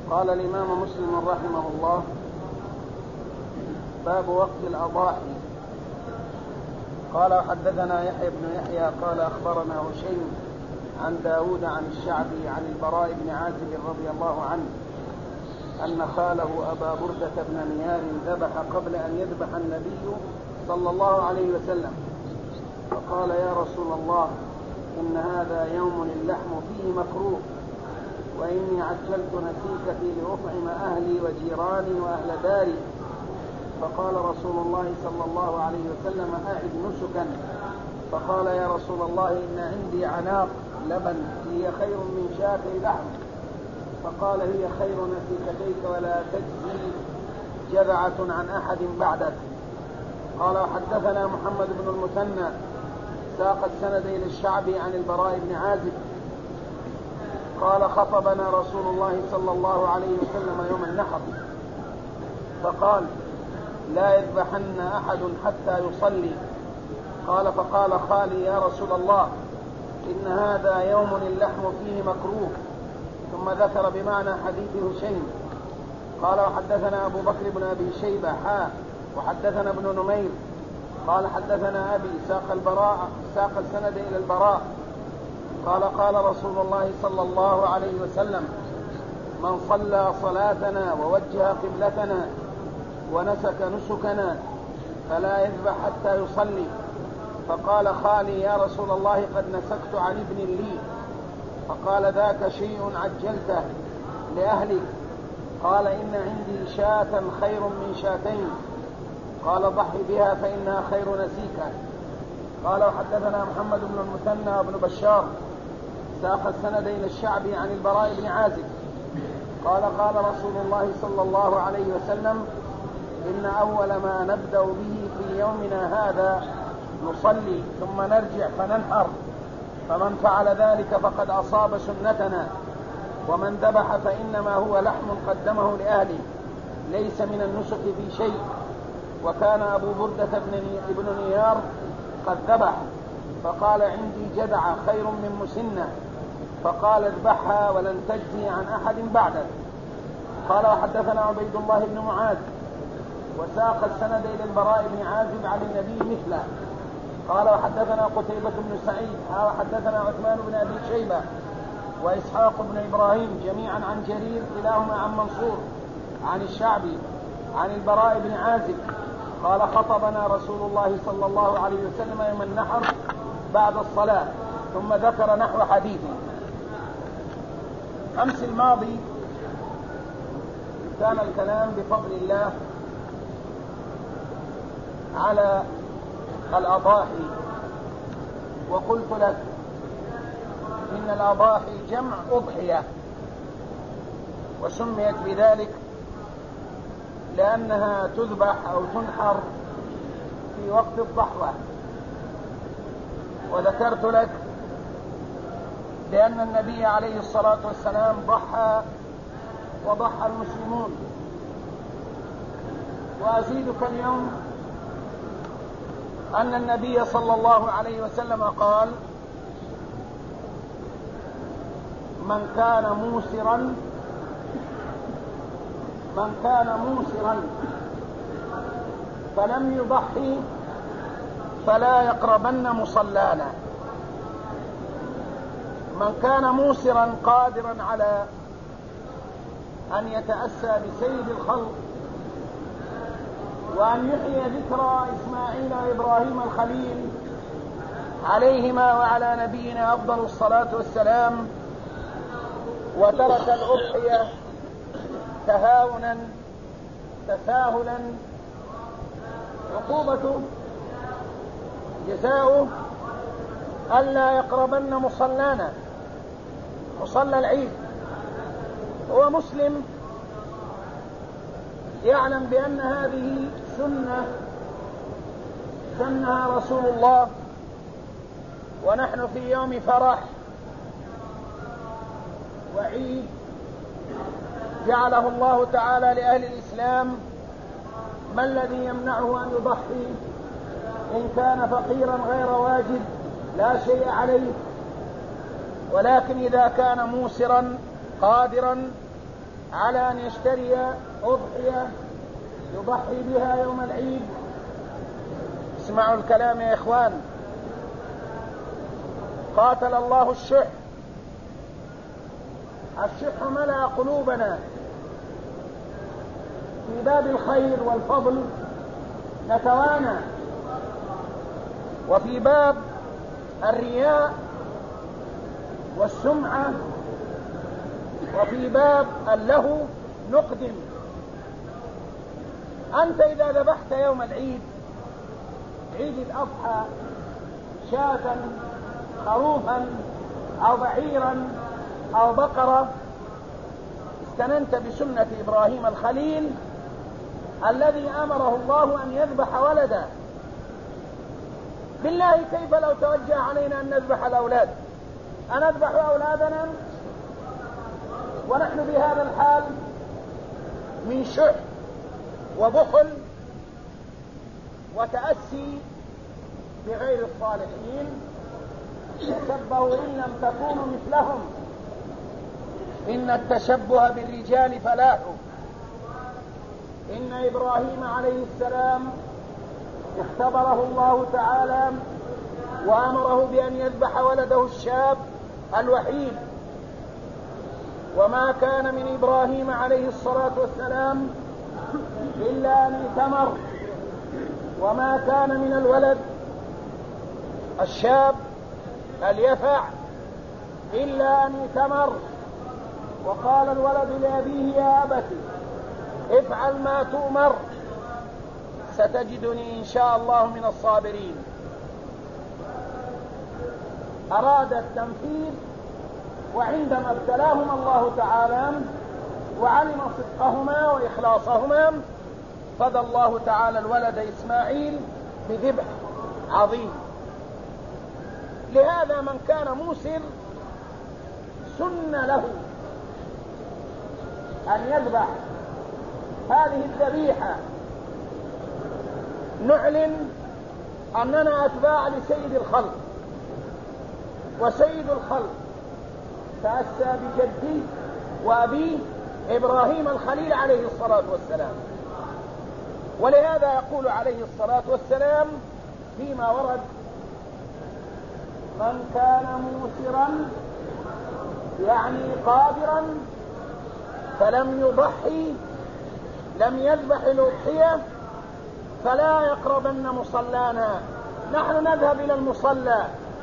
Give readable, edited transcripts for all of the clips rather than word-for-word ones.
قال الإمام مسلم رحمه الله: باب وقت الأضاحي. قال: حدثنا يحيى بن يحيى قال: أخبرنا هشيم عن داود عن الشعبي عن البراء بن عازب رضي الله عنه أن خاله أبا بردة بن نيار ذبح قبل أن يذبح النبي صلى الله عليه وسلم، فقال: يا رسول الله، إن هذا يوم اللحم فيه مكروه، وإني عجلت نسيكتي لأطعم أهلي وجيراني وأهل داري. فقال رسول الله صلى الله عليه وسلم: أعد نسكا. فقال: يا رسول الله، إن عندي عناق لبن هي خير من شاة لحم. فقال: هي خير نسيكتيك ولا تجزي جذعة عن أحد بعدك. قال: حدثنا محمد بن المثنى ساق السند إلى الشعبي عن البراء بن عازب قال: خطبنا رسول الله صلى الله عليه وسلم يوم النحر فقال: لا يذبحن أحد حتى يصلي. قال: فقال خالي: يا رسول الله، إن هذا يوم اللحم فيه مكروه. ثم ذكر بمعنى حديث هشيم. قال: وحدثنا أبو بكر بن أبي شيبة وحدثنا ابن نمير قال: حدثنا أبي ساق السند إلى البراء قال: قال رسول الله صلى الله عليه وسلم: من صلى صلاتنا ووجه قبلتنا ونسك نسكنا فلا يذبح حتى يصلي. فقال خالي: يا رسول الله، قد نسكت عن ابن لي. فقال: ذاك شيء عجلته لأهلك. قال: إن عندي شاة خير من شاتين. قال: ضحي بها فإنها خير نسيكا. قال: وحدثنا محمد بن المثنى بن بشار ساق السند إلى الشعبي عن البراء بن عازب قال: قال رسول الله صلى الله عليه وسلم: إن أول ما نبدأ به في يومنا هذا نصلي ثم نرجع فننحر، فمن فعل ذلك فقد أصاب سنتنا، ومن ذبح فإنما هو لحم قدمه لأهله ليس من النسك في شيء. وكان أبو بردة بن نيار قد ذبح فقال: عندي جذعة خير من مسنة. فقال: اذبحها ولن تجزي عن أحد بعدك. قال: وحدثنا عبيد الله بن معاذ وساق السند إلى البراء بن عازب عن النبي مثله. قال: وحدثنا قتيبة بن سعيد وحدثنا عثمان بن أبي شيبة وإسحاق بن إبراهيم جميعا عن جرير كلاهما عن منصور عن الشعبي عن البراء بن عازب قال: خطبنا رسول الله صلى الله عليه وسلم يوم النحر بعد الصلاة، ثم ذكر نحو حديثه. أمس الماضي كان الكلام بفضل الله على الأضاحي، وقلت لك إن الأضاحي جمع أضحية، وسميت بذلك لأنها تذبح أو تنحر في وقت الضحوة. وذكرت لك بأن النبي عليه الصلاة والسلام ضحى وضحى المسلمون. وأزيدك اليوم أن النبي صلى الله عليه وسلم قال: من كان موسرا فلم يضحي فلا يقربن مصلانا. من كان موسرا قادرا على أن يتأسى بسيد الخلق وأن يحيي ذكرى إسماعيل وإبراهيم الخليل عليهما وعلى نبينا أفضل الصلاة والسلام، وترك الأضحية تهاونا تساهلا، عقوبته جزاؤه ألا يقربن مصلانا، مصلى العيد. هو مسلم يعلم بأن هذه سنة سنها رسول الله، ونحن في يوم فرح وعيد جعله الله تعالى لأهل الإسلام. ما الذي يمنعه أن يضحي؟ إن كان فقيرا غير واجب لا شيء عليه، ولكن إذا كان موسرا قادرا على أن يشتري أضحية يضحي بها يوم العيد. اسمعوا الكلام يا إخوان. قاتل الله الشح. الشح ملأ قلوبنا في باب الخير والفضل نتوانى، وفي باب الرياء والسمعة، وفي باب اللهو نقدم. أنت إذا ذبحت يوم العيد، عيد الأضحى، شاة خروفا أو بعيرا أو بقرة، استننت بسنة إبراهيم الخليل الذي أمره الله أن يذبح ولدا. بالله كيف لو توجه علينا أن نذبح الأولاد؟ أنذبح أولادنا ونحن بهذا الحال من شح وبخل وتأسي بغير الصالحين؟ تشبهوا إن لم تكونوا مثلهم إن التشبه بالرجال فلاح. إن إبراهيم عليه السلام اختبره الله تعالى وأمره بأن يذبح ولده الشاب الوحيد، وما كان من إبراهيم عليه الصلاة والسلام إلا أن ائتمر، وما كان من الولد الشاب اليفع إلا أن ائتمر. وقال الولد لأبيه يا أبت افعل ما تؤمر ستجدني إن شاء الله من الصابرين. أراد التنفيذ، وعندما ابتلاهما الله تعالى وعلم صدقهما وإخلاصهما فدى الله تعالى الولد إسماعيل بذبح عظيم. لهذا من كان موسر سن له أن يذبح هذه الذبيحة. نعلن أننا أتباع لسيد الخلق، وسيد الخلق تأسى بجدي وأبيه إبراهيم الخليل عليه الصلاة والسلام. ولهذا يقول عليه الصلاة والسلام فيما ورد: من كان موسرا يعني قادرا فلم يضحي لم يذبح الأضحية فلا يقربن مصلانا. نحن نذهب إلى المصلى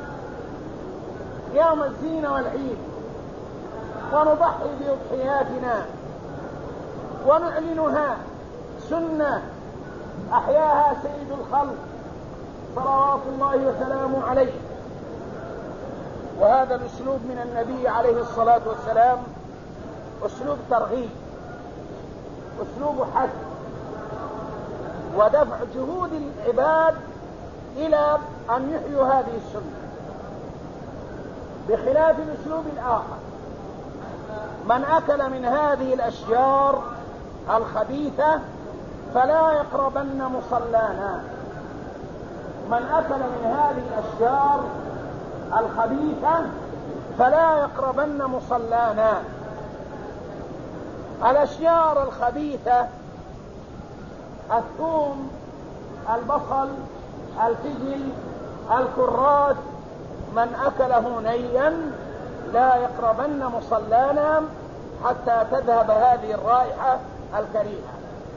يوم الزينة والعيد ونضحي بأضحياتنا ونعلنها سنة أحياها سيد الخلق صلوات الله وسلامه عليه. وهذا الأسلوب من النبي عليه الصلاة والسلام أسلوب ترغيب، أسلوب حث ودفع جهود العباد إلى أن يحيوا هذه السنة، بخلاف الأسلوب الآخر: من أكل من هذه الأشجار الخبيثة فلا يقربن مصلانا. من أكل من هذه الأشجار الخبيثة فلا يقربن مصلانا. الأشجار الخبيثة الثوم، البصل، الفجل، الكراث، من أكله نيا لا يقربن مصلانا حتى تذهب هذه الرائحة الكريهة.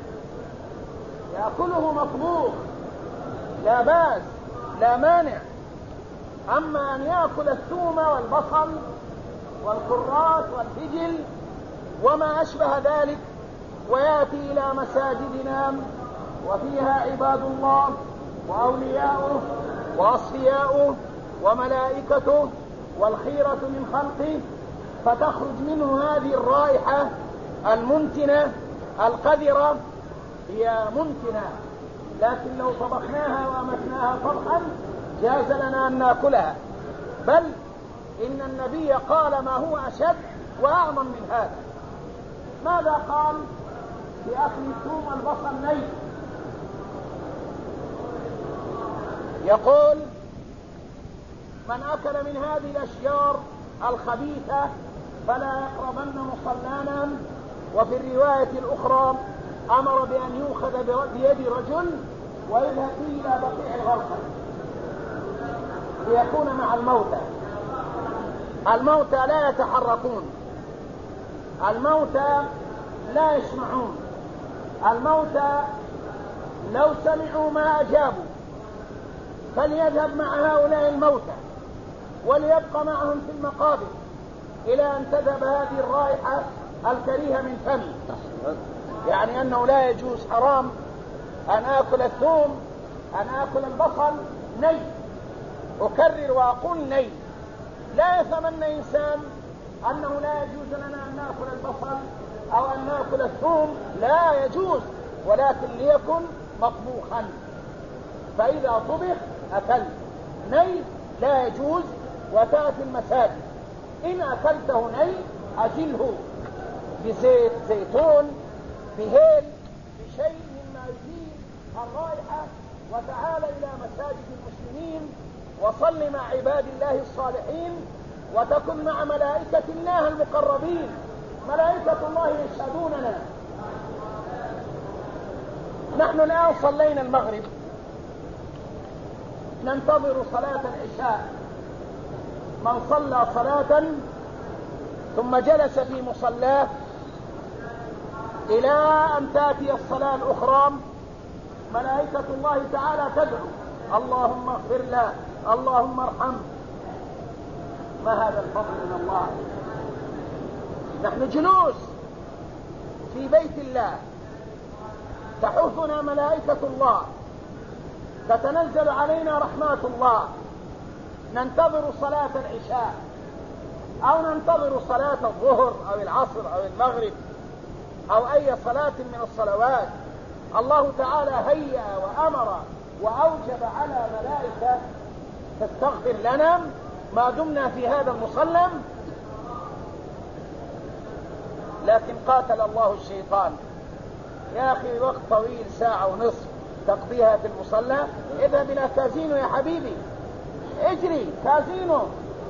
يأكله مطبوخ لا بأس لا مانع، أما أن يأكل الثوم والبصل والكراث والفجل وما أشبه ذلك ويأتي إلى مساجدنا وفيها عباد الله وأولياؤه وأصفياؤه وملائكته والخيرة من خلقه، فتخرج منه هذه الرائحة المنتنة القذرة. هي منتنة، لكن لو طبخناها وأمتناها طبخا جاز لنا أن نأكلها، بل إن النبي قال ما هو أشد وأعظم من هذا. ماذا قال في أكل الثوم والبصل ني؟ يقول: من أكل من هذه الأشجار الخبيثة فلا يقربن مصلانا وفي الرواية الأخرى أمر بأن يؤخذ بيد رجل ويذهب به إلى بقيع الغرقد ليكون مع الموتى. الموتى لا يتحركون، الموتى لا يسمعون، الموتى لو سمعوا ما أجابوا، فليذهب مع هؤلاء الموتى وليبقى معهم في المقابر إلى أن تذهب هذه الرائحة الكريهة من فمه. يعني أنه لا يجوز، حرام أن آكل الثوم، أن آكل البصل ني. أكرر وأقول ني. لا يتمنى إنسان أنه لا يجوز لنا أن نأكل البصل أو أن نأكل الثوم، لا يجوز، ولكن ليكن مطبوخا، فإذا طبخ أكل. ني لا يجوز، وتأتي المساجد إن أكلته ني أجله بزيت زيتون، بهيل، بشيء مما يزيل الرائحة، وتعال إلى مساجد المسلمين وصل مع عباد الله الصالحين، وتكن مع ملائكة الله المقربين. ملائكة الله يشهدوننا. نحن الآن صلينا المغرب، ننتظر صلاة العشاء. من صلى صلاة ثم جلس في مصلاه إلى أن تأتي الصلاة الأخرى، ملائكة الله تعالى تدعو: اللهم اغفر له، اللهم ارحمه. ما هذا الفضل من الله؟ نحن جلوس في بيت الله، تحوثنا ملائكة الله، تتنزل علينا رحمات الله، ننتظر صلاة العشاء أو ننتظر صلاة الظهر أو العصر أو المغرب أو أي صلاة من الصلوات. الله تعالى هيأ وأمر وأوجب على ملائكة تستغفر لنا ما دمنا في هذا المصلى. لكن قاتل الله الشيطان. يا أخي وقت طويل، ساعة ونصف تقضيها في المصلى، اذهب إلى كازينو يا حبيبي، اجري كازينو،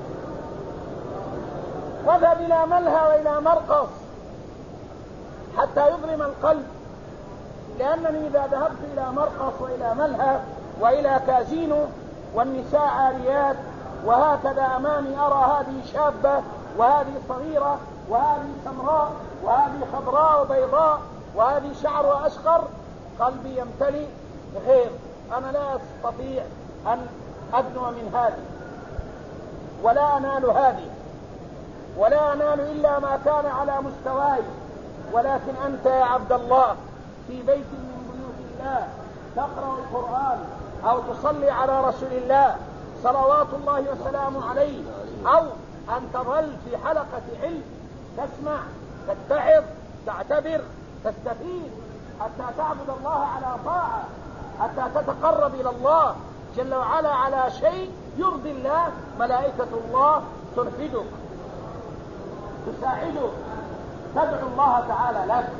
واذهب إلى ملهى وإلى مرقص حتى يظلم القلب. لأنني إذا ذهبت إلى مرقص وإلى ملهى وإلى كازينو والنساء عاريات، وهكذا أمامي أرى هذه شابة وهذه صغيرة وهذه سمراء وهذه خضراء وبيضاء وهذه شعرها أشقر، قلبي يمتلئ غيظ. أنا لا أستطيع أن أدنو من هذه ولا أنال هذه، ولا أنال إلا ما كان على مستواي. ولكن أنت يا عبد الله في بيت من بيوت الله تقرأ القرآن أو تصلي على رسول الله صلوات الله وسلامه عليه، أو أن تظل في حلقة علم تسمع، تتعظ، تعتبر، تستفيد، حتى تعبد الله على طاعة، حتى تتقرب إلى الله جل وعلا على شيء يرضي الله. ملائكة الله ترفدك، تساعدك، تدعو الله تعالى لك.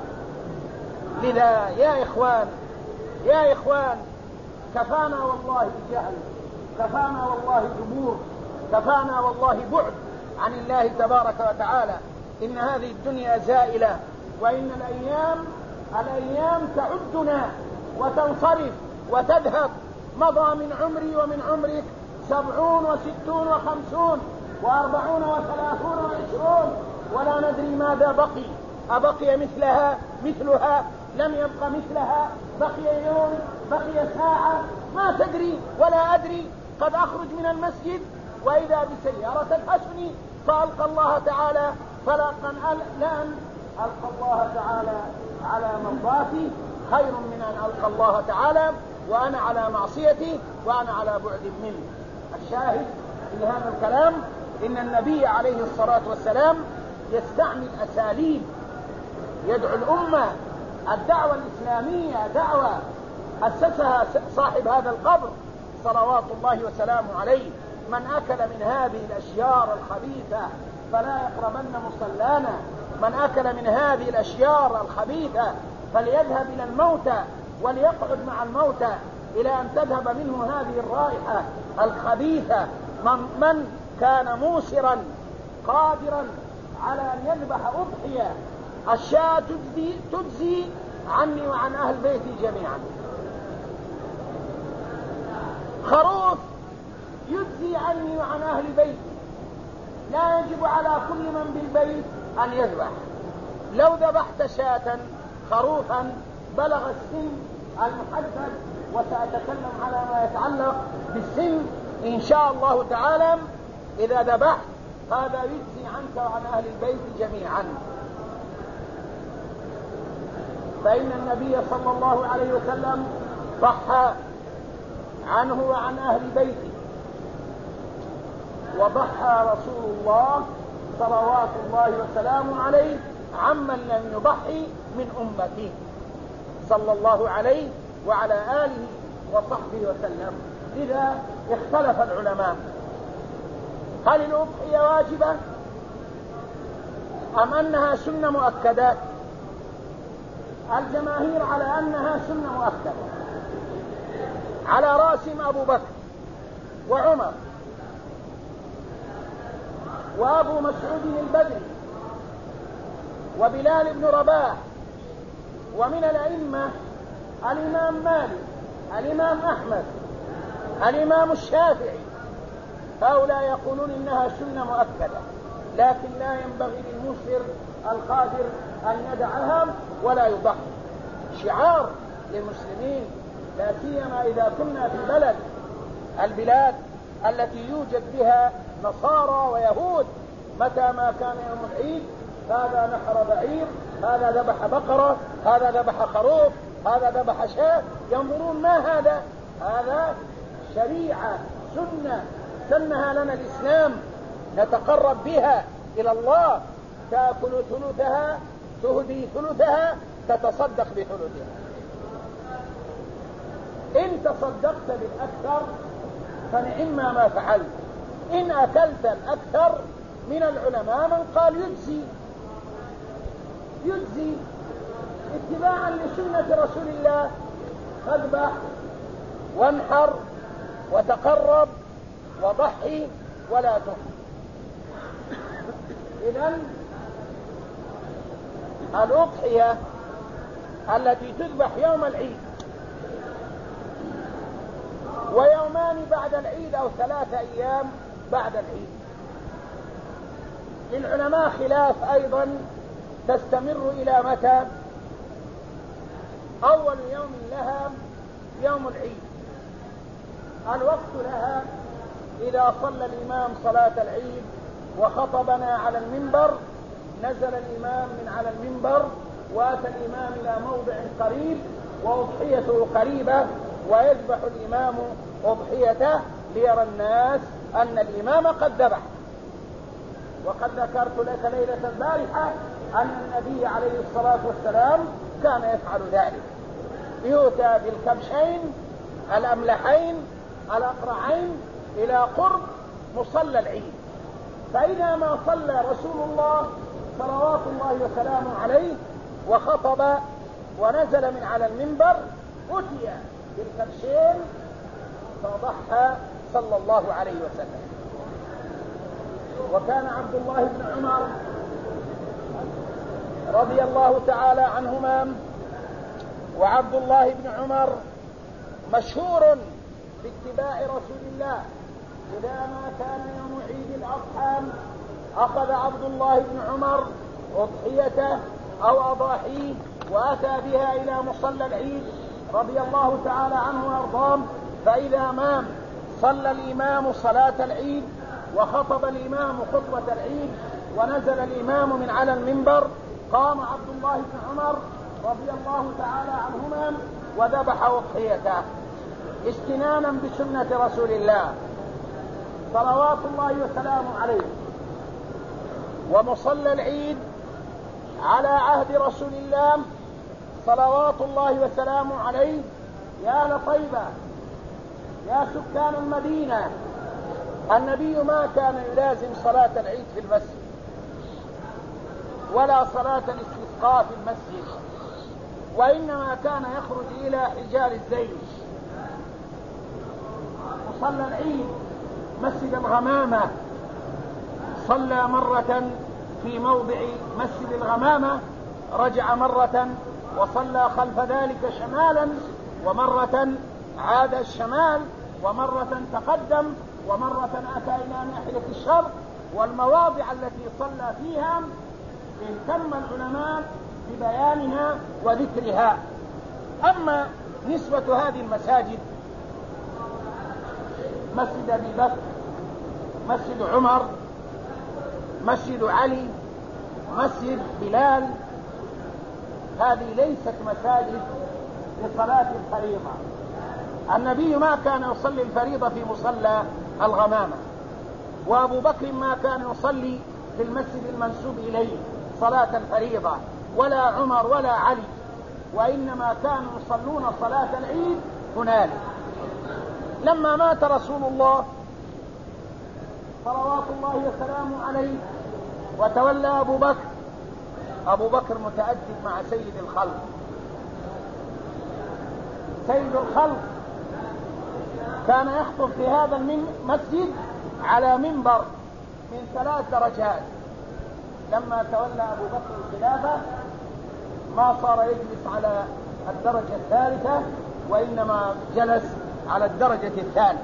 لذا يا إخوان كفانا والله جهل، كفانا والله جبور، كفانا والله بعد عن الله تبارك وتعالى. إن هذه الدنيا زائلة، وإن الأيام تعدنا وتنصرف وتذهب. مضى من عمري ومن عمرك 70 و60 و50 و40 و30 و20، ولا ندري ماذا بقي. أبقي مثلها، لم يبق مثلها، بقي يوم، بقي ساعة، ما تدري ولا أدري. قد أخرج من المسجد وإذا بسيارة تدهشني فألقى الله تعالى، لأن ألقى الله تعالى على مرضاتي خير من أن ألقى الله تعالى وأنا على معصيتي وأنا على بعد منه. الشاهد في هذا الكلام إن النبي عليه الصلاة والسلام يستعمل أساليب يدعو الأمة. الدعوة الإسلامية دعوة أسسها صاحب هذا القبر صلوات الله وسلامه عليه: من أكل من هذه الأشجار الخبيثة فلا يقربن مصلانا، من أكل من هذه الأشجار الخبيثة فليذهب إلى الموتى وليقعد مع الموتى إلى أن تذهب منه هذه الرائحة الخبيثة. من كان موسرا قادرا على أن يذبح أضحية الشاة تجزي عني وعن أهل بيتي جميعا. خروف يجزي عني وعن أهل بيتي، لا يجب على كل من بالبيت أن يذبح. لو ذبحت شاة خروفا بلغ السن المحدد، وسأتكلم على ما يتعلق بالسن إن شاء الله تعالى، إذا ذبحت هذا يجزي عنك وعن أهل البيت جميعا. فإن النبي صلى الله عليه وسلم ضحى عنه وعن أهل بيته، وضحى رسول الله صلوات الله وسلامه عليه عمن لم يضحي من أمته صلى الله عليه وعلى آله وصحبه وسلم. لذا اختلف العلماء هل الأضحية واجبة أم أنها سنة مؤكدة؟ الجماهير على أنها سنة مؤكدة، على رأسهم أبو بكر وعمر وأبو مسعود البدري وبلال بن رباح، ومن الأئمة الإمام مالك، الإمام أحمد، الإمام الشافعي. هؤلاء يقولون إنها سنة مؤكدة، لكن لا ينبغي للمسر القادر أن يدعها ولا يضحي. شعار للمسلمين، لا سيما إذا كنا في البلاد التي يوجد بها نصارى ويهود، متى ما كان يوم العيد هذا نحر بعير، هذا ذبح بقرة، هذا ذبح خروف، هذا ذبح شاة. ينظرون ما هذا؟ هذا شريعة سنة سنها لنا الإسلام نتقرب بها إلى الله. تأكل ثلثها، تهدي ثلثها، تتصدق بثلثها. إن تصدقت بالأكثر فنعم ما فعلت. إن أكلت الأكثر، من العلماء من قال يجزي اتباعا لسنة رسول الله. فاذبح وانحر وتقرب وضحي ولا تهن. إذن الأضحية التي تذبح يوم العيد ويومان بعد العيد أو 3 أيام بعد العيد، للعلماء خلاف أيضا تستمر إلى متى. أول يوم لها يوم العيد، الوقت لها إذا صلى الإمام صلاة العيد وخطبنا على المنبر، نزل الإمام من على المنبر وأتى الإمام إلى موضع قريب وأضحيته قريبة، ويذبح الإمام أضحيته ليرى الناس أن الإمام قد ذبح. وقد ذكرت لك ليلة البارحة أن النبي عليه الصلاة والسلام كان يفعل ذلك. يؤتى بالكبشين الأملحين الأقرعين إلى قرب مصلى العيد، فإذا ما صلى رسول الله صلوات الله وسلامه عليه وخطب ونزل من على المنبر، أتي بالكبشين فضحى صلى الله عليه وسلم. وكان عبد الله بن عمر رضي الله تعالى عنهما، وعبد الله بن عمر مشهور باتباع رسول الله. إذا ما كان يوم عيد الأضحى أخذ عبد الله بن عمر أضحيته أو أضاحيه وأتى بها إلى مصلى العيد رضي الله تعالى عنه وأرضاه. فإذا ما صلى الإمام صلاة العيد وخطب الإمام خطبة العيد ونزل الإمام من على المنبر، قام عبد الله بن عمر رضي الله تعالى عنهما وذبح أضحيته استنانا بسنة رسول الله صلوات الله وسلامه عليه. ومصلى العيد على عهد رسول الله صلوات الله وسلامه عليه، يا لطيبة يا سكان المدينة، النبي ما كان يلازم صلاة العيد في المسجد ولا صلاة الاستسقاء في المسجد، وإنما كان يخرج إلى حجال الزيت. وصلى العيد مسجد الغمامة، صلى مرة في موضع مسجد الغمامة رجع مرة وصلى خلف ذلك شمالا، ومرة عاد الشمال، ومرة تقدم، ومرة أتى إلى ناحية الشرق. والمواضع التي صلى فيها اهتم العلماء ببيانها وذكرها. أما نسبة هذه المساجد، مسجد أبي بكر، مسجد عمر، مسجد علي، مسجد بلال، هذه ليست مساجد لصلاة الفريضة. النبي ما كان يصلي الفريضة في مصلى الغمامة، وأبو بكر ما كان يصلي في المسجد المنسوب إليه صلاة الفريضة، ولا عمر ولا علي، وإنما كانوا يصلون صلاة العيد هنالك. لما مات رسول الله صلوات الله وسلامه عليه وتولى أبو بكر متأدب مع سيد الخلق. سيد الخلق كان يخطب في هذا المسجد على منبر من 3 درجات. لما تولى أبو بكر الخلافة ما صار يجلس على الدرجة الثالثة، وإنما جلس على الدرجة الثانية.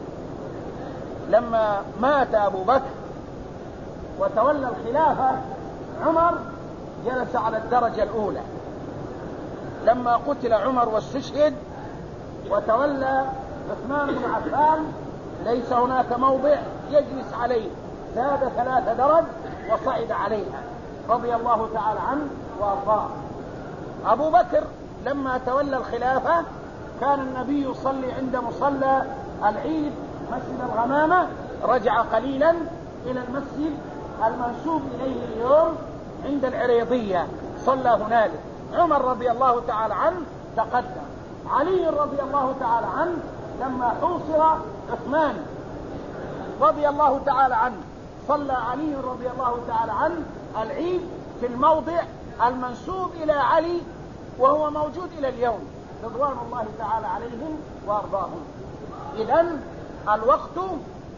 لما مات أبو بكر وتولى الخلافة عمر جلس على الدرجة الأولى. لما قتل عمر واستشهد وتولى عثمان بن عفان ليس هناك موضع يجلس عليه، زاد 3 درج وصعد عليها رضي الله تعالى عنه وأرضاه. أبو بكر لما تولى الخلافة كان النبي يصلي عند مصلى العيد مسجد الغمامة، رجع قليلا إلى المسجد المنسوب إليه اليوم عند العريضية، صلى هنالك. عمر رضي الله تعالى عنه تقدم. علي رضي الله تعالى عنه لما حوصر عثمان رضي الله تعالى عنه صلى علي رضي الله تعالى عنه العيد في الموضع المنسوب إلى علي، وهو موجود إلى اليوم رضوان الله تعالى عليهم وأرضاهم. إذن الوقت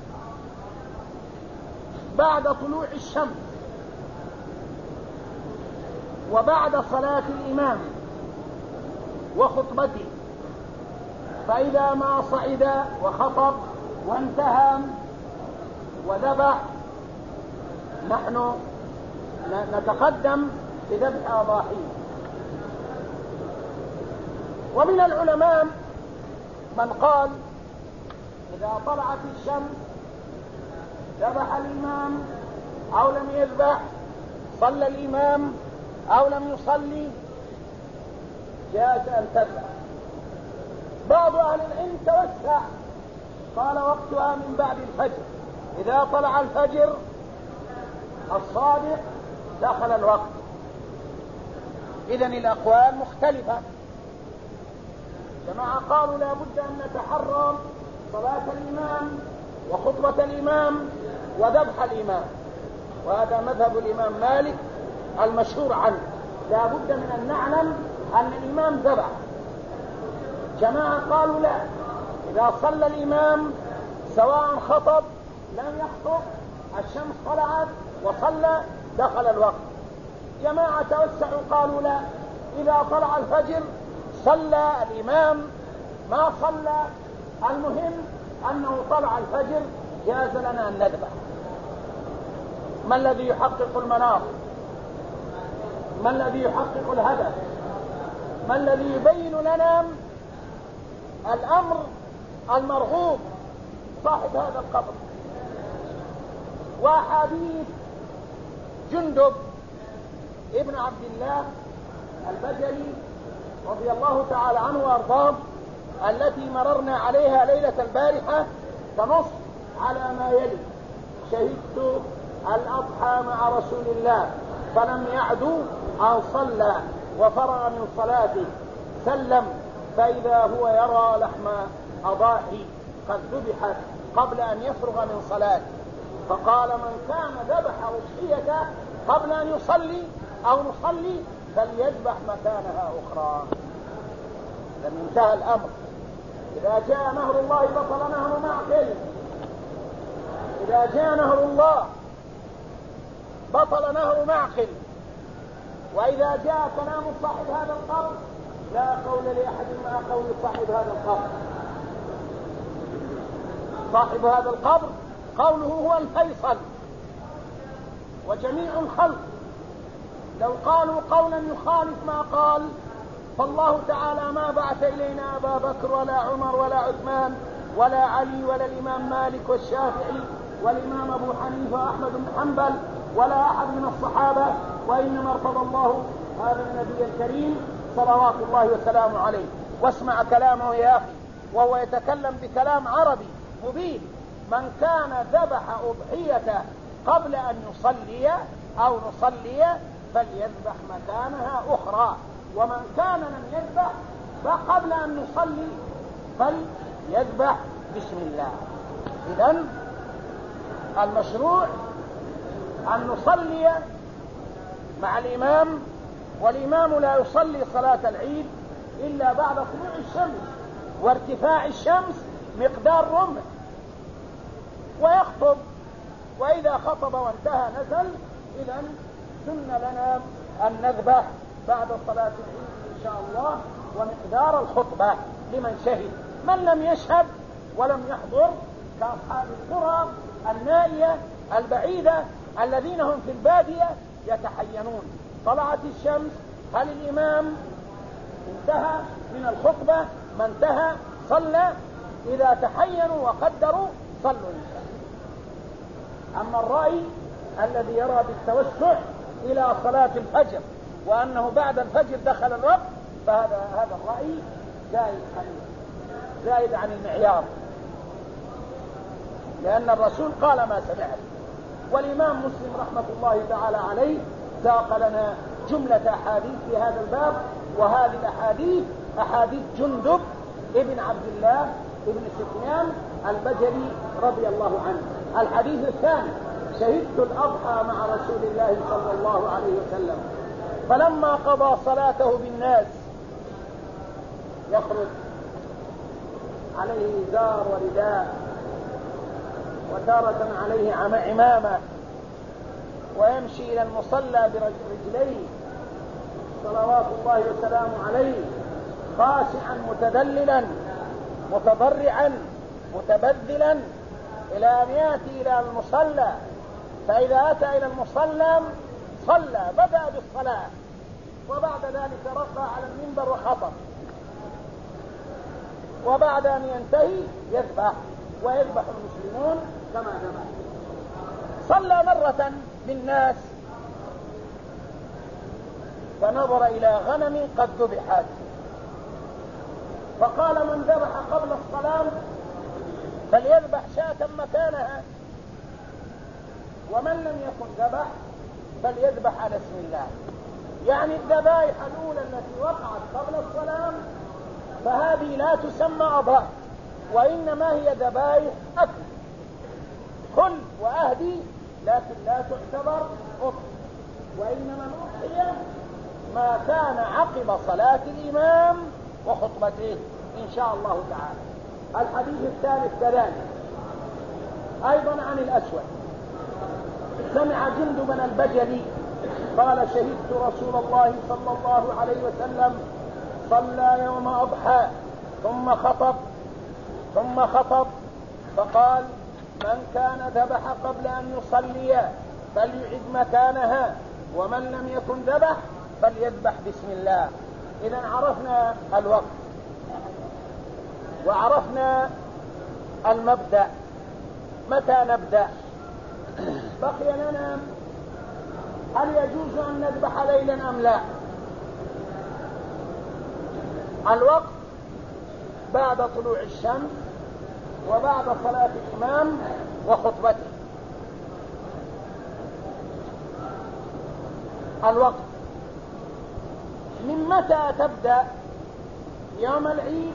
بعد طلوع الشمس وبعد صلاة الإمام وخطبته، فإذا ما صعد وخطب وانتهى وذبح نحن نتقدم بذبح أضاحيه. ومن العلماء من قال إذا طلعت الشمس ذبح الإمام أو لم يذبح، صلى الإمام أو لم يصلي، جاز أن تذبح. بعض أهل العلم توسع قال وقتها من بعد الفجر، إذا طلع الفجر الصادق دخل الوقت. إذن الأقوال مختلفة. جماعة قالوا لا بد أن نتحرى صلاة الإمام وخطبة الإمام وذبح الإمام، وهذا مذهب الإمام مالك المشهور عنه، لا بد من أن نعلم أن الإمام ذبح. جماعة قالوا لا، إذا صلى الإمام سواء خطب لم يخطب الشمس طلعت وصلى دخل الوقت. جماعة توسعوا قالوا لا، إذا طلع الفجر صلى الإمام ما صلى، المهم أنه طلع الفجر جاز لنا أن نذبح. ما الذي يحقق المناط؟ ما الذي يحقق الهدف؟ ما الذي يبين لنا الأمر المرغوب صاحب هذا القبر؟ وأحاديث جندب ابن عبد الله البجلي رضي الله تعالى عنه وأرضاه التي مررنا عليها ليلة البارحة تنص على ما يلي: شهدت الأضحى مع رسول الله فلم يعدوا أن صلى وفرغ من صلاته، سلم فإذا هو يرى لحم أضاحي قد ذبحت قبل أن يفرغ من صلاته، فقال من كان ذبح أضحيته قبل أن يصلي أو نصلي فليذبح مكانها أخرى. لم انتهى الأمر. إذا جاء نهر الله بطل نهر معقل. إذا جاء نهر الله بطل نهر معقل. وإذا جاء كلام صاحب هذا القبر لا قول لأحد مع قول صاحب هذا القبر. صاحب هذا القبر قوله هو الفيصل، وجميع الخلق لو قالوا قولا يخالف ما قال فالله تعالى ما بعث إلينا أبا بكر ولا عمر ولا عثمان ولا علي ولا الإمام مالك والشافعي والإمام أبو حنيفة وأحمد بن حنبل ولا أحد من الصحابة، وإنما ارتضى الله هذا النبي الكريم صلوات الله وسلامه عليه. واسمع كلامه يا أخي وهو يتكلم بكلام عربي مبين: من كان ذبح أضحية قبل أن يصلي أو نصلي فليذبح مكانها أخرى، ومن كان لم يذبح فقبل أن نصلي فليذبح بسم الله. إذن المشروع أن نصلي مع الإمام، والإمام لا يصلي صلاة العيد إلا بعد طلوع الشمس وارتفاع الشمس مقدار رمح، ويخطب، وإذا خطب وانتهى نزل. إذن سن لنا أن نذبح بعد صلاة العيد إن شاء الله ومقدار الخطبة لمن شهد. من لم يشهد ولم يحضر كأصحاب القرى النائية البعيدة الذين هم في البادية يتحينون. طلعت الشمس، هل الإمام انتهى من الخطبة؟ ما انتهى صلى، إذا تحينوا وقدروا صلوا إن شاء الله. أما الرأي الذي يرى بالتوسع إلى صلاة الفجر وأنه بعد الفجر دخل الوقت فهذا الرأي زائد عن المعيار، لأن الرسول قال ما سمعت. والإمام مسلم رحمة الله تعالى عليه ساق لنا جملة أحاديث في هذا الباب، وهذه الأحاديث أحاديث جندب ابن عبد الله ابن سفيان البجلي رضي الله عنه. الحديث الثاني: شهدت الأضحى مع رسول الله صلى الله عليه وسلم فلما قضى صلاته بالناس يخرج عليه إزار ورداء وتارة عليه عمامة ويمشي إلى المصلى برجليه صلوات الله وسلامه عليه خاشعا متذللا متضرعا متبذلا إلى أن يأتي إلى المصلى، فإذا أتى إلى المصلى صلى، بدأ بالصلاة، وبعد ذلك رفع على المنبر وخطب، وبعد أن ينتهي يذبح، ويذبح المسلمون كما ذبح. صلى مرة بالناس فنظر إلى غنم قد ذبحت فقال: من ذبح قبل الصلاة فليذبح شاة مكانها، ومن لم يكن ذبح فليذبح على اسم الله. يعني الذبائح الأولى التي وقعت قبل الصلاة فهذه لا تسمى أضحى، وإنما هي ذبائح أكل، كل وأهدي، لكن لا تعتبر أضحى. وإنما الأضحية ما كان عقب صلاة الإمام وخطبته إن شاء الله تعالى. الحديث الثالث كذلك أيضا عن الأسود: سمع جندبا البجلي قال: شهدت رسول الله صلى الله عليه وسلم صلى يوم أضحى ثم خطب فقال: من كان ذبح قبل أن يصلي فليعد مكانها، ومن لم يكن ذبح فليذبح بسم الله. إذا عرفنا الوقت وعرفنا المبدأ، متى نبدأ؟ بقي لنا هل يجوز أن نذبح ليلا أم لا؟ الوقت بعد طلوع الشمس وبعد صلاة الإمام وخطبته. الوقت من متى تبدأ؟ يوم العيد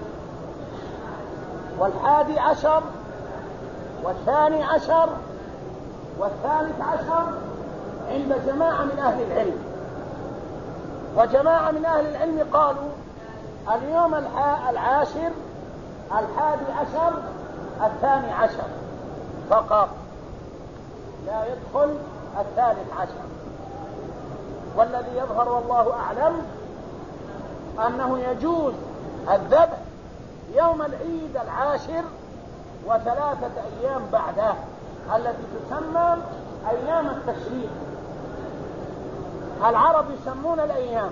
والحادي عشر والثاني عشر والثالث عشر عند جماعة من أهل العلم. وجماعة من أهل العلم قالوا اليوم العاشر الحادي عشر الثاني عشر فقط، لا يدخل الثالث عشر. والذي يظهر والله أعلم أنه يجوز الذبح يوم العيد العاشر وثلاثة أيام بعده التي تسمى أيام التشريق. العرب يسمون الأيام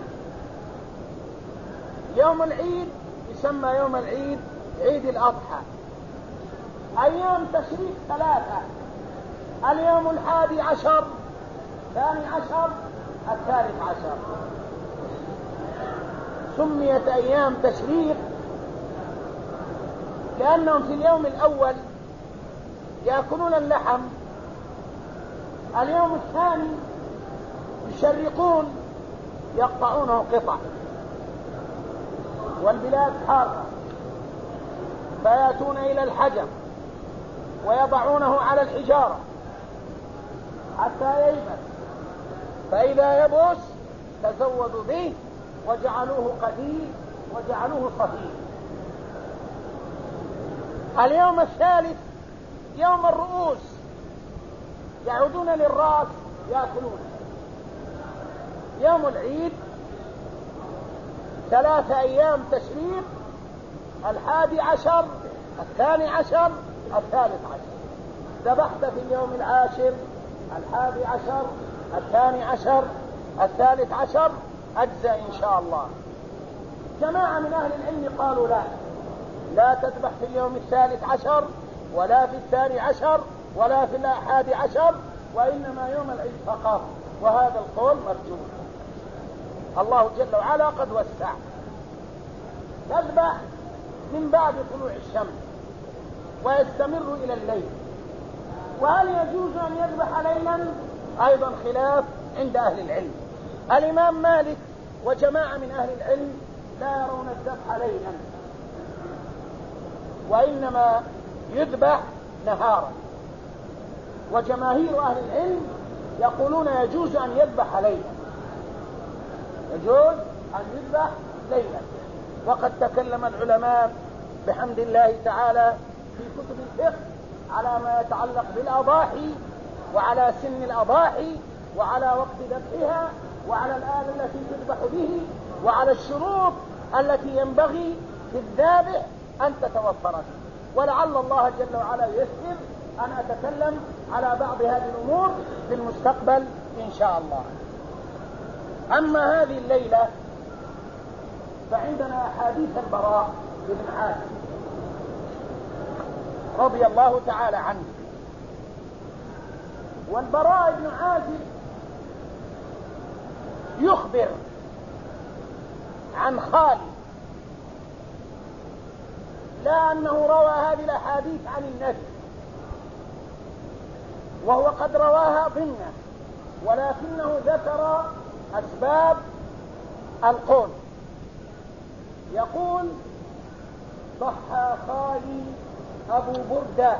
يوم العيد يسمى يوم العيد عيد الأضحى. أيام تشريق ثلاثة: اليوم 11، 12، 13. سميت أيام تشريق لأنهم في اليوم الأول يأكلون اللحم، اليوم الثاني يشرقون يقطعونه قطع، والبلاد حارة فيأتون إلى الحجر ويضعونه على الحجارة حتى ييبس، فإذا يبس تزودوا به وجعلوه قديد وجعلوه صفير. اليوم الثالث يوم الرؤوس، يعودون للرأس يأكلون. يوم العيد 3 أيام تشريق: 11، 12، 13. ذبحت في اليوم 10، 11، 12، 13 أجزاء إن شاء الله. جماعة من أهل العلم قالوا لا تذبح في اليوم 13 ولا في 12 ولا في 11، وإنما يوم العيد فقط، وهذا القول مرجوح. الله جل وعلا قد وسع. تذبح من بعد طلوع الشمس ويستمر إلى الليل. وهل يجوز أن يذبح ليلا؟ أيضا خلاف عند أهل العلم. الإمام مالك وجماعة من أهل العلم لا يرون الذبح ليلا، وإنما يذبح نهارا. وجماهير أهل العلم يقولون يجوز أن يذبح ليلا، يجوز أن يذبح ليلا. وقد تكلم العلماء بحمد الله تعالى في كتب الفقه على ما يتعلق بالأضاحي وعلى سن الأضاحي وعلى وقت ذبحها وعلى الآن التي تذبح به وعلى الشروط التي ينبغي في الذابح أن تتوفر فيه. ولعل الله جل وعلا يسر أن أتكلم على بعض هذه الأمور في المستقبل إن شاء الله. أما هذه الليلة فعندنا حديث البراء بن عازب رضي الله تعالى عنه. والبراء بن عازب يخبر عن خالد، لا أنه روى هذه الأحاديث عن النبي، وهو قد رواها ضمنا، ولكنه ذكر أسباب القول. يقول: ضحى خالي أبو بردة،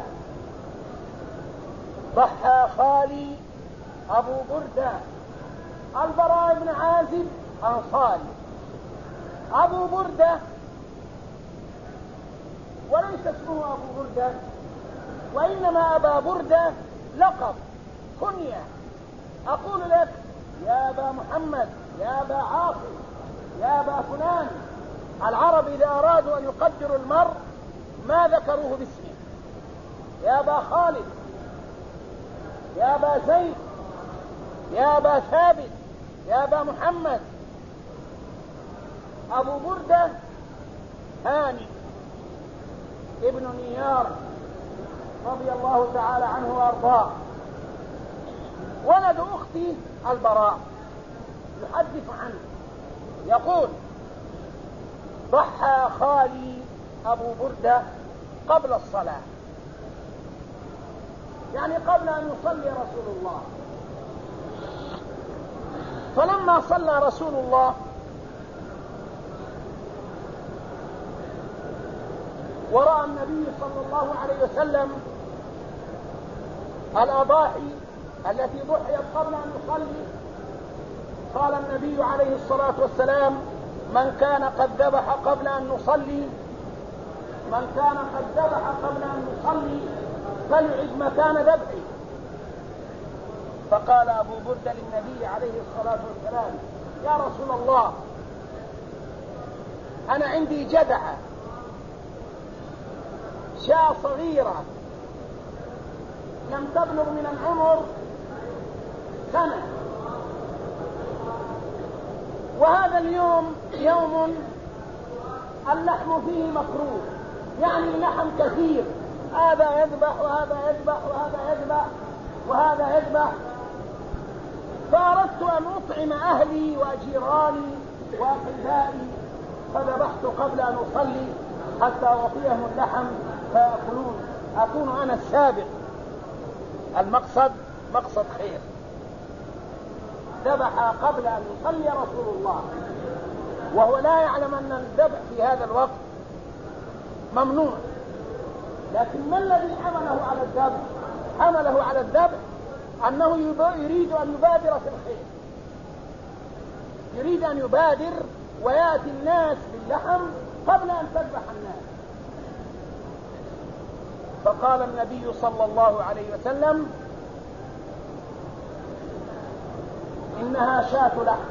ضحى خالي أبو بردة. البراء بن عازب أنصاري، أبو بردة وليس اسمه أبو بردة، وإنما أبا بردة لقب كنية. أقول لك يا أبا محمد، يا أبا عاصم، يا أبا فلان. العرب إذا أرادوا أن يقدروا المرء ما ذكروه باسمه: يا أبا خالد، يا أبا زيد، يا أبا ثابت، يا أبا محمد. أبو بردة هاني ابن نيار رضي الله تعالى عنه وأرضاه، ولد أختي البراء، يحدث عنه يقول: ضحى خالي أبو بردة قبل الصلاة، يعني قبل أن يصلي رسول الله. فلما صلى رسول الله ورأى النبي صلى الله عليه وسلم الأضاحي التي ضحيت قبل أن يصلي، قال النبي عليه الصلاة والسلام: من كان قد ذبح قبل أن نصلي، من كان قد ذبح قبل أن نصلي فليعد مكان ذبحه. فقال أبو بردة للنبي عليه الصلاة والسلام: يا رسول الله، أنا عندي جدعة شاة صغيرة لم تبلغ من العمر سنة، وهذا اليوم يوم اللحم فيه مكروه، يعني اللحم كثير، هذا يذبح وهذا يذبح وهذا يذبح وهذا يذبح، فأردت أن أطعم أهلي وجيراني وأقربائي، فذبحت قبل أن أصلي حتى أعطيهم اللحم فيأكلون، أكون أنا السابق. المقصد مقصد خير. ذبح قبل أن يصلي رسول الله وهو لا يعلم أن الذبح في هذا الوقت ممنوع، لكن ما الذي حمله على الذبح؟ حمله على الذبح أنه يريد أن يبادر في الخير، يريد أن يبادر ويأتي الناس باللحم قبل أن تذبح الناس. فقال النبي صلى الله عليه وسلم: إنها شاة لحم،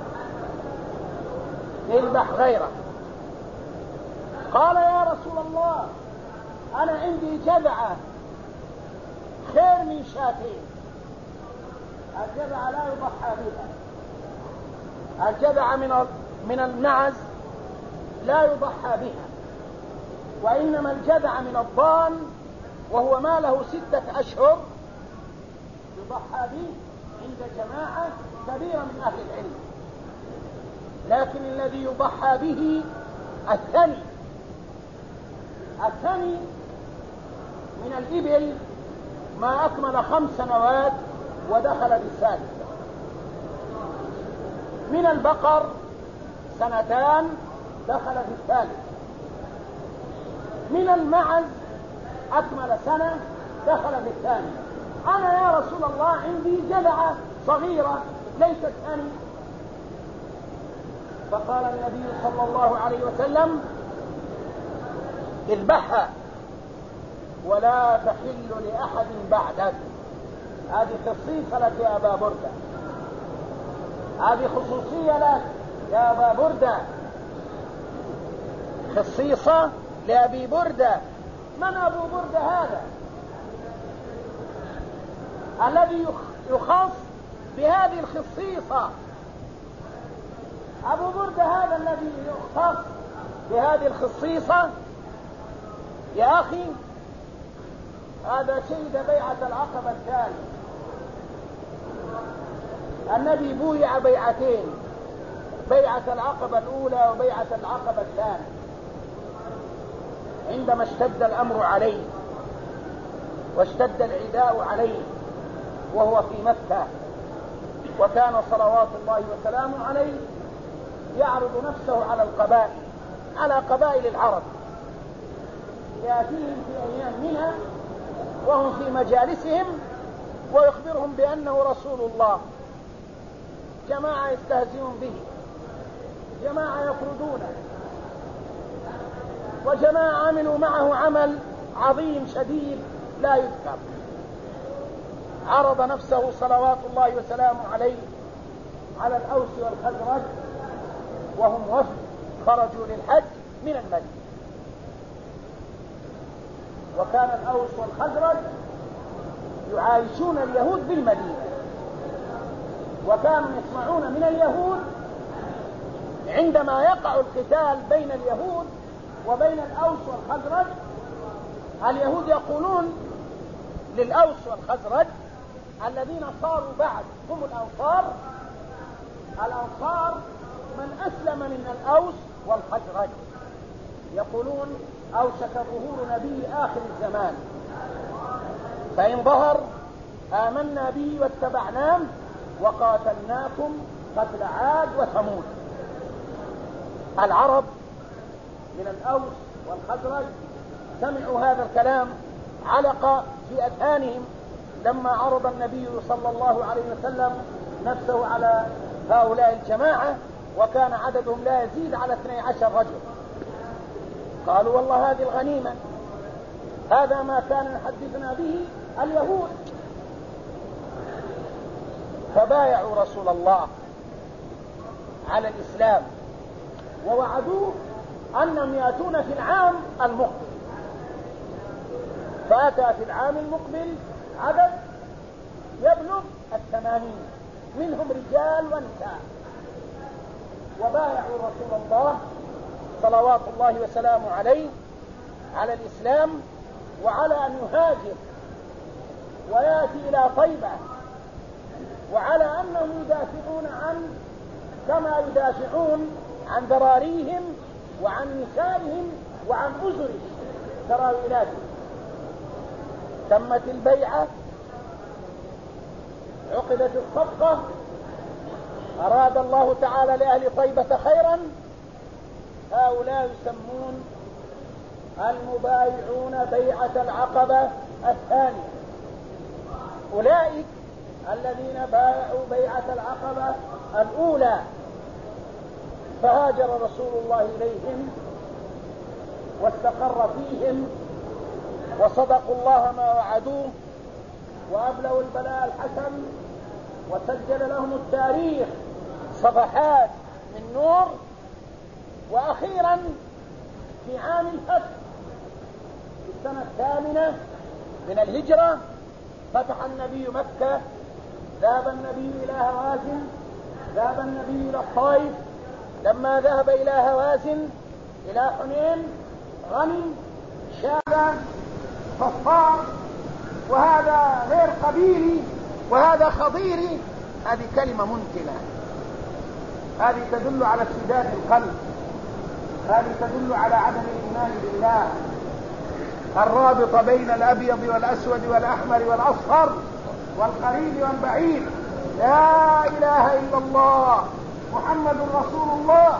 اذبح غيره. قال: يا رسول الله، أنا عندي جذعة خير من شاتين. الجذعة لا يضحى بها، الجذعة من المعز لا يضحى بها، وإنما الجذعة من الضان وهو ما له 6 أشهر يضحى به عند جماعة كبيرة من أهل العلم. لكن الذي يضحى به الثني من الإبل ما أكمل 5 سنوات ودخل بالثالثة، من البقر 2 دخل بالثالثة، من المعز أكمل 1 دخل بالثانية. أنا يا رسول الله عندي جذعة صغيرة ليست ثاني. فقال النبي صلى الله عليه وسلم: اذبحها ولا تحل لأحد بعدك. هذه خصيصة لك يا أبا بردة، هذه خصوصية لك يا أبا بردة، خصيصة لأبي بردة. من أبو بردة هذا الذي يخص بهذه الخصيصة؟ أبو بردة هذا الذي يخص بهذه الخصيصة يا أخي، هذا شهد بيعة العقبة الثانية. النبي بويع بيعتين، بيعة العقبة الأولى وبيعة العقبة الثانية، عندما اشتد الأمر عليه واشتد العداء عليه وهو في مكة، وكان صلوات الله وسلامه عليه يعرض نفسه على القبائل، على قبائل العرب، يأتيهم في أيام منها وهم في مجالسهم ويخبرهم بأنه رسول الله. جماعة يستهزئون به، جماعة يطردونه، وجماعة عملوا معه عمل عظيم شديد لا يذكر. عرض نفسه صلوات الله وسلامه عليه على الأوس والخزرج وهم وفد خرجوا للحج من المدينة، وكان الأوس والخزرج يعايشون اليهود بالمدينة، وكانوا يسمعون من اليهود عندما يقع القتال بين اليهود وبين الأوس والخزرج. اليهود يقولون للأوس والخزرج الذين صاروا بعد هم الأنصار، الأنصار من أسلم من الأوس والخزرج، يقولون أوشك ظهور نبي آخر الزمان، فإن ظهر آمنا به واتبعناه وقاتلناكم قتل عاد وثمود. العرب من الأوس والخزرج سمعوا هذا الكلام، علق في أذهانهم لما عرض النبي صلى الله عليه وسلم نفسه على هؤلاء الجماعة، وكان عددهم لا يزيد على 12 رجل. قالوا والله هذه الغنيمة، هذا ما كان يحدثنا به اليهود. فبايعوا رسول الله على الإسلام، ووعدوه أنهم يأتون في العام المقبل، فأتى في العام المقبل عدد يبلغ 80 منهم رجال ونساء، وبايعوا رسول الله صلوات الله وسلامه عليه على الإسلام وعلى أن يهاجر ويأتي إلى طيبة، وعلى أنهم يدافعون عن كما يدافعون عن ذراريهم وعن نسائهم وعن أزر سراويلاتهم. تمت البيعة، عقدت الصفقة، أراد الله تعالى لأهل طيبة خيرا. هؤلاء يسمون المبايعون بيعة العقبة الثانية، أولئك الذين بايعوا بيعة العقبة الأولى. فهاجر رسول الله إليهم واستقر فيهم، وصدقوا الله ما وعدوه، وأبلوا البلاء الحسن، وسجل لهم التاريخ صفحات من نور. وأخيرا في عام الفتح في السنة 8 من الهجرة فتح النبي مكة، ذهب النبي إلى هوازن، ذهب النبي إلى الطائف. لما ذهب إلى هوازن إلى حنين غني شاب صفار، وهذا غير قبيلي وهذا خضيري. هذه كلمة منتنة، هذه تدل على اشتداد القلب، هذه تدل على عدم الإيمان بالله. الرابط بين الأبيض والأسود والأحمر والأصفر والقريب والبعيد، لا إله إلا الله محمد رسول الله.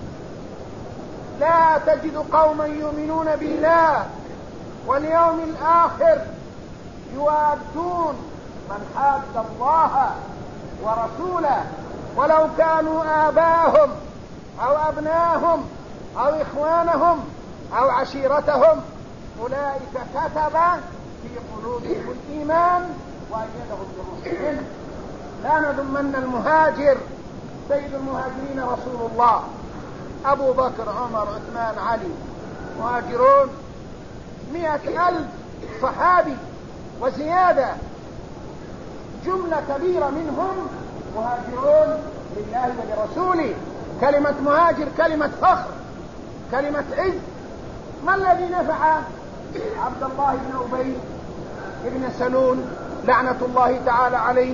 لا تجد قوما يؤمنون بالله واليوم الآخر يوادون من حاد الله ورسوله ولو كانوا آباءهم أو أبناهم أو إخوانهم أو عشيرتهم، أولئك كتب في قلوبهم الإيمان وأيدهم بروح منه. لا نذمن المهاجر، سيد المهاجرين رسول الله، أبو بكر عمر عثمان علي، مهاجرون 100,000 صحابي وزيادة، جملة كبيرة منهم مهاجرون لله ولرسوله. كلمة مهاجر كلمة فخر، كلمة عز. ما الذي نفع عبد الله بن أبي بن سلول لعنة الله تعالى عليه؟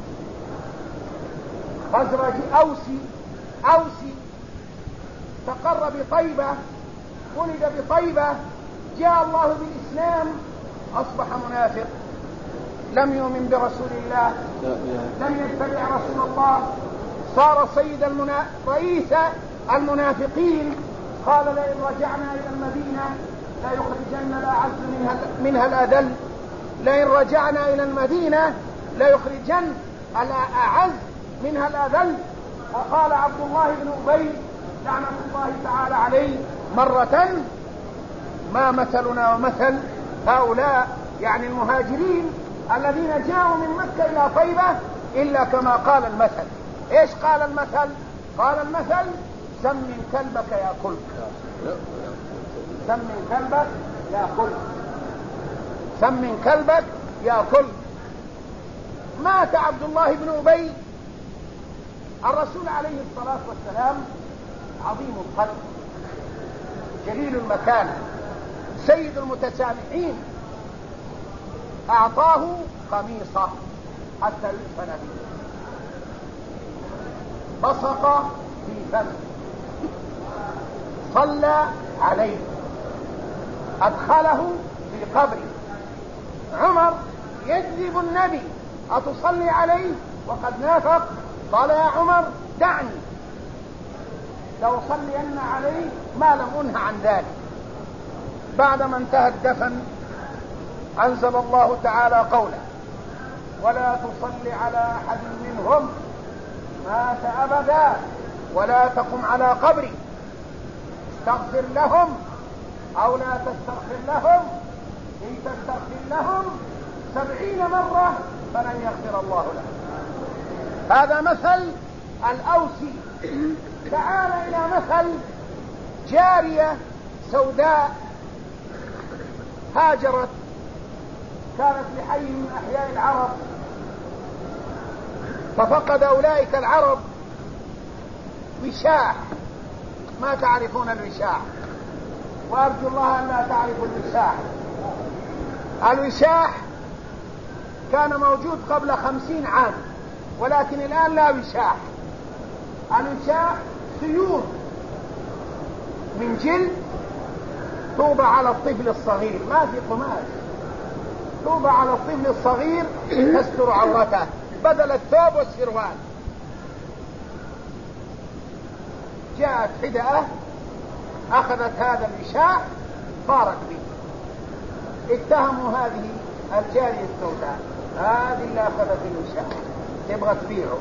خزرج أوسي استقر بطيبة، ولد بطيبة، جاء الله بالإسلام، أصبح منافق، لم يؤمن برسول الله، لم يتبع رسول الله، صار سيد رئيس المنافقين. قال لئن رجعنا إلى المدينة لا يخرجن الأعز منها الأذل، لئن رجعنا إلى المدينة لا يخرجن الأعز منها الأذل. وقال عبد الله بن أبي لعنة الله تعالى عليه مرة: ما مثلنا ومثل هؤلاء، يعني المهاجرين الذين جاءوا من مكة إلى طيبة، إلا كما قال المثل. إيش قال المثل؟ قال المثل: سمن كلبك يأكلك، سمن كلبك يأكلك، سمن كلبك يأكلك. مات عبد الله بن أبي. الرسول عليه الصلاة والسلام عظيم القلب، جليل المكان، سيد المتسامحين، أعطاه قميصه حتى يدفن به، بصق في فمه، صلى عليه، أدخله في قبره. عمر يجذب النبي: أتصلي عليه وقد نافق؟ قال: يا عمر دعني، لأصلين عليه ما لم أنه عن ذلك. بعدما انتهى الدفن أنزل الله تعالى قوله: ولا تصل على أحد منهم مات أبدا ولا تقم على قبري، استغفر لهم أو لا تستغفر لهم، إن تستغفر لهم 70 مرة فلن يغفر الله لهم. هذا مثل الأوسي. تعال إلى مثل جارية سوداء هاجرت، كانت بحي من أحياء العرب، ففقد أولئك العرب وشاح. ما تعرفون الوشاح، وأرجو الله أن لا تعرفوا الوشاح. الوشاح كان موجود قبل 50 عام، ولكن الآن لا وشاح. الوشاح سيور من جلد توضع على الطفل الصغير، ما في قماش، توضع على الطفل الصغير تستر عورته بدل الثوب والسروال. جاءت حدأة أخذت هذا الوشاح طارت به. اتهموا هذه الجارية السوداء، هذه اللي أخذت الوشاح تبغى تبيعه.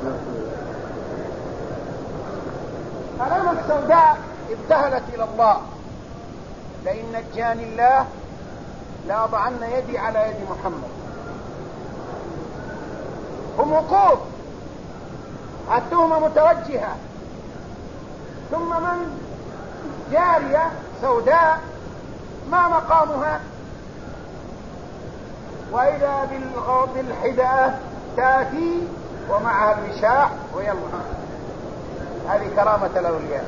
الأمة السوداء ابتهلت إلى الله: لئن نجاني الله لأضعن يدي على يد محمد. هم وقوف، التهمة متوجهة. ثم من جارية سوداء ما مقامها؟ وإذا بالحدأة تأتي ومعها الوشاح ويلا. هذه كرامة الأولياء.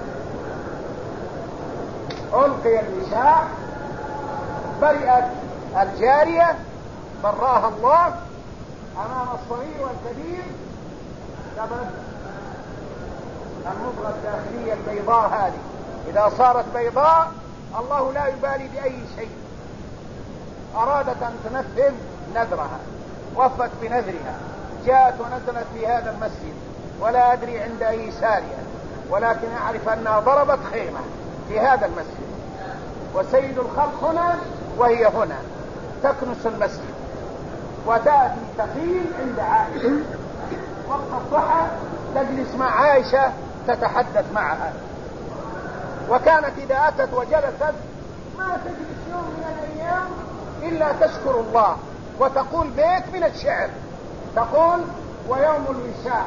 ألقي الوشاح، برئت الجارية، براها الله أمام الصغير والكبير. تبت المضغة الداخلية البيضاء هذه، إذا صارت بيضاء الله لا يبالي بأي شيء. أرادت أن تنفذ نذرها، وفت بنذرها، جاءت ونزلت في هذا المسجد، ولا أدري عند أي سارية، ولكن أعرف أنها ضربت خيمة في هذا المسجد، وسيد الخلق هنا وهي هنا تكنس المسجد، وتأتي تقيل عند عائشة وقت الضحى، تجلس مع عائشة تتحدث معها. وكانت إذا أتت وجلست ما تجلس يوم من الأيام إلا تشكر الله وتقول بيت من الشعر، تقول: ويوم الوشاح،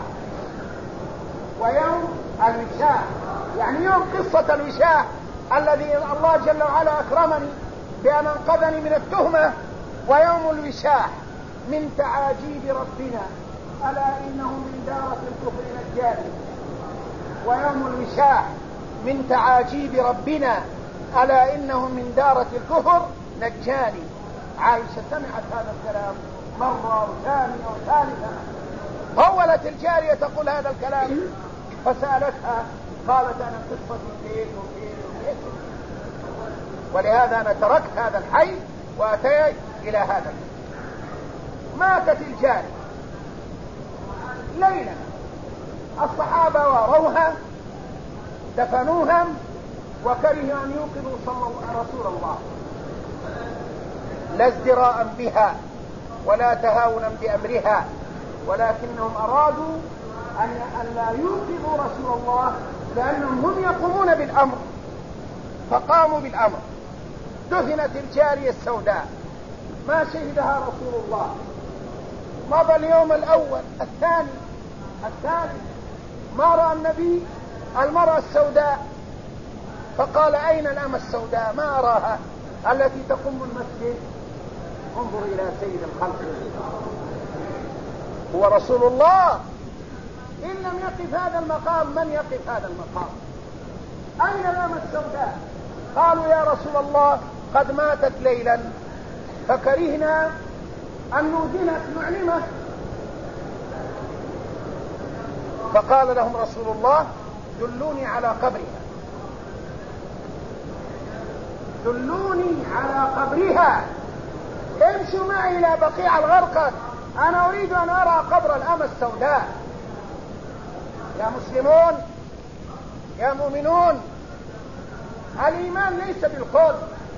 ويوم الوشاح، يعني يوم قصة الوشاح الذي الله جل وعلا أكرمني بأن أنقذني من التهمة. ويوم الوشاح من تعاجيب ربنا، ألا إنه من دارة الكفر نجاني. ويوم الوشاح من تعاجيب ربنا، ألا إنه من دارة الكفر نجاني. عائشة سمعت هذا الكلام مرة وثانية وثالثة، طولت الجارية تقول هذا الكلام، فسألتها قالت: أنا قصة كيف وكيف وكيف. ولهذا أنا تركت هذا الحي وأتيت إلى هذا الحي. ماتت الجارية ليلا، الصحابة وروها دفنوها، وكرهوا أن يوقظوا رسول الله، لا ازدراء بها ولا تهاونا بأمرها، ولكنهم أرادوا أن لا يوقظوا رسول الله، لأنهم هم يقومون بالأمر، فقاموا بالأمر. دفنت الجارية السوداء، ما شهدها رسول الله. مضى اليوم الأول، الثاني، الثالث، ما رأى النبي المرأة السوداء، فقال: أين الأمة السوداء؟ ما أراها التي تقوم المسجد. انظر إلى سيد الخلق، هو رسول الله. إن لم يقف هذا المقام من يقف هذا المقام؟ أين الأمة السوداء؟ قالوا: يا رسول الله قد ماتت ليلا، فكرهنا أن نؤذنك نعلمك. فقال لهم رسول الله: دلوني على قبرها، دلوني على قبرها، امشوا معي إلى بقيع الغرقد، أنا أريد أن أرى قبر الأمة السوداء. يا مسلمون، يا مؤمنون، الإيمان ليس بالقول،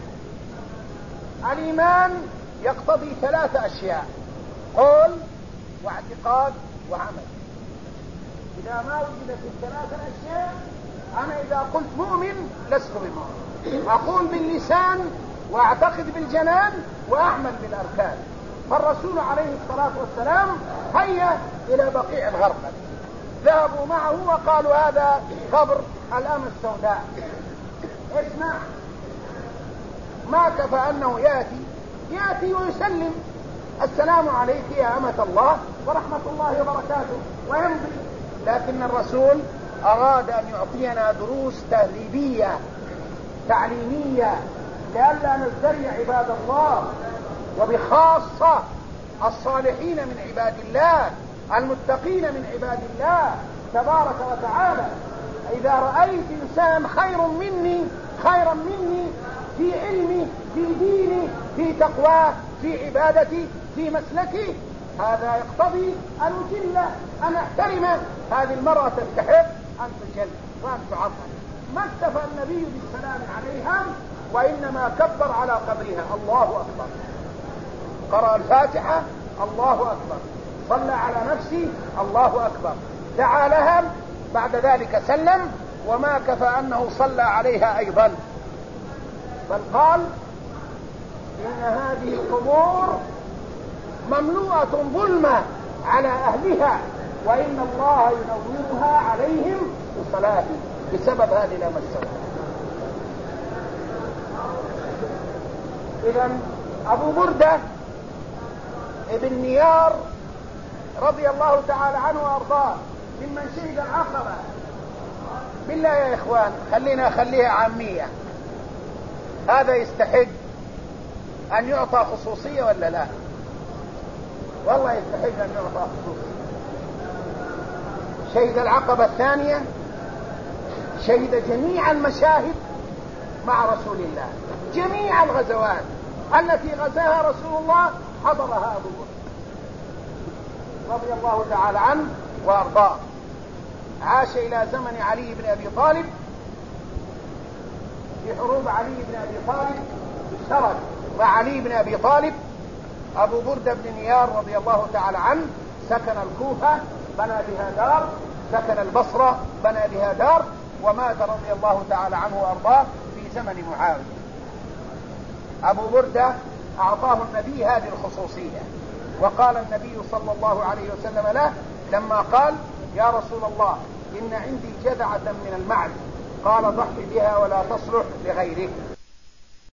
الإيمان يقتضي 3 أشياء: قول واعتقاد وعمل. إذا ما وجدت ال3 أشياء، أنا إذا قلت مؤمن لست بمؤمن. أقول باللسان وأعتقد بالجنان وأعمل بالأركان. فالرسول عليه الصلاة والسلام هيا إلى بقيع الغرقد، ذهبوا معه وقالوا هذا قبر الأم السوداء. اسمع، ما كفى أنه يأتي ويسلم السلام عليك يا أمة الله ورحمة الله وبركاته ويمضي، لكن الرسول أراد أن يعطينا دروس تهذيبية تعليمية لئلا نزدري عباد الله، وبخاصة الصالحين من عباد الله المتقين من عباد الله تبارك وتعالى. إذا رأيت إنسان خيرا مني في علمي في ديني في تقواه في عبادتي في مسلكي، هذا يقتضي أن أجله أن أحترمه. هذه المرأة تستحق أن تجل وأن تعظم. ما اكتفى النبي بالسلام عليها وإنما كبر على قبرها، الله أكبر، قرأ الفاتحة، الله أكبر، صلى على نفسه، الله أكبر، دعا لها، بعد ذلك سلم. وما كفى أنه صلى عليها أيضا، بل قال إن هذه القبور مملوءة ظلمة على أهلها وإن الله ينورها عليهم بصلاته بسبب هذه الأمة السوداء. إذن أبو بردة ابن نيار رضي الله تعالى عنه وأرضاه ممن شهد العقبة. بالله يا إخوان خليها عامية، هذا يستحق أن يعطى خصوصية ولا لا؟ والله يستحق أن يعطى خصوصية. شهد العقبة الثانية، شهد جميع المشاهد مع رسول الله، جميع الغزوات التي غزاها رسول الله حضرها أبو بكر رضي الله تعالى عنه وأرضاه. عاش إلى زمن علي بن أبي طالب، في حروب علي بن أبي طالب اشترك مع علي بن أبي طالب. أبو بردة بن نيار رضي الله تعالى عنه سكن الكوفة بنى بها دار، سكن البصرة بنى بها دار، ومات رضي الله تعالى عنه وأرضاه في زمن معاوية. أبو بردة أعطاه النبي هذه الخصوصية، وقال النبي صلى الله عليه وسلم له لما قال يا رسول الله إن عندي جذعة من المعز، قال ضحي بها ولا تصلح لغيرك.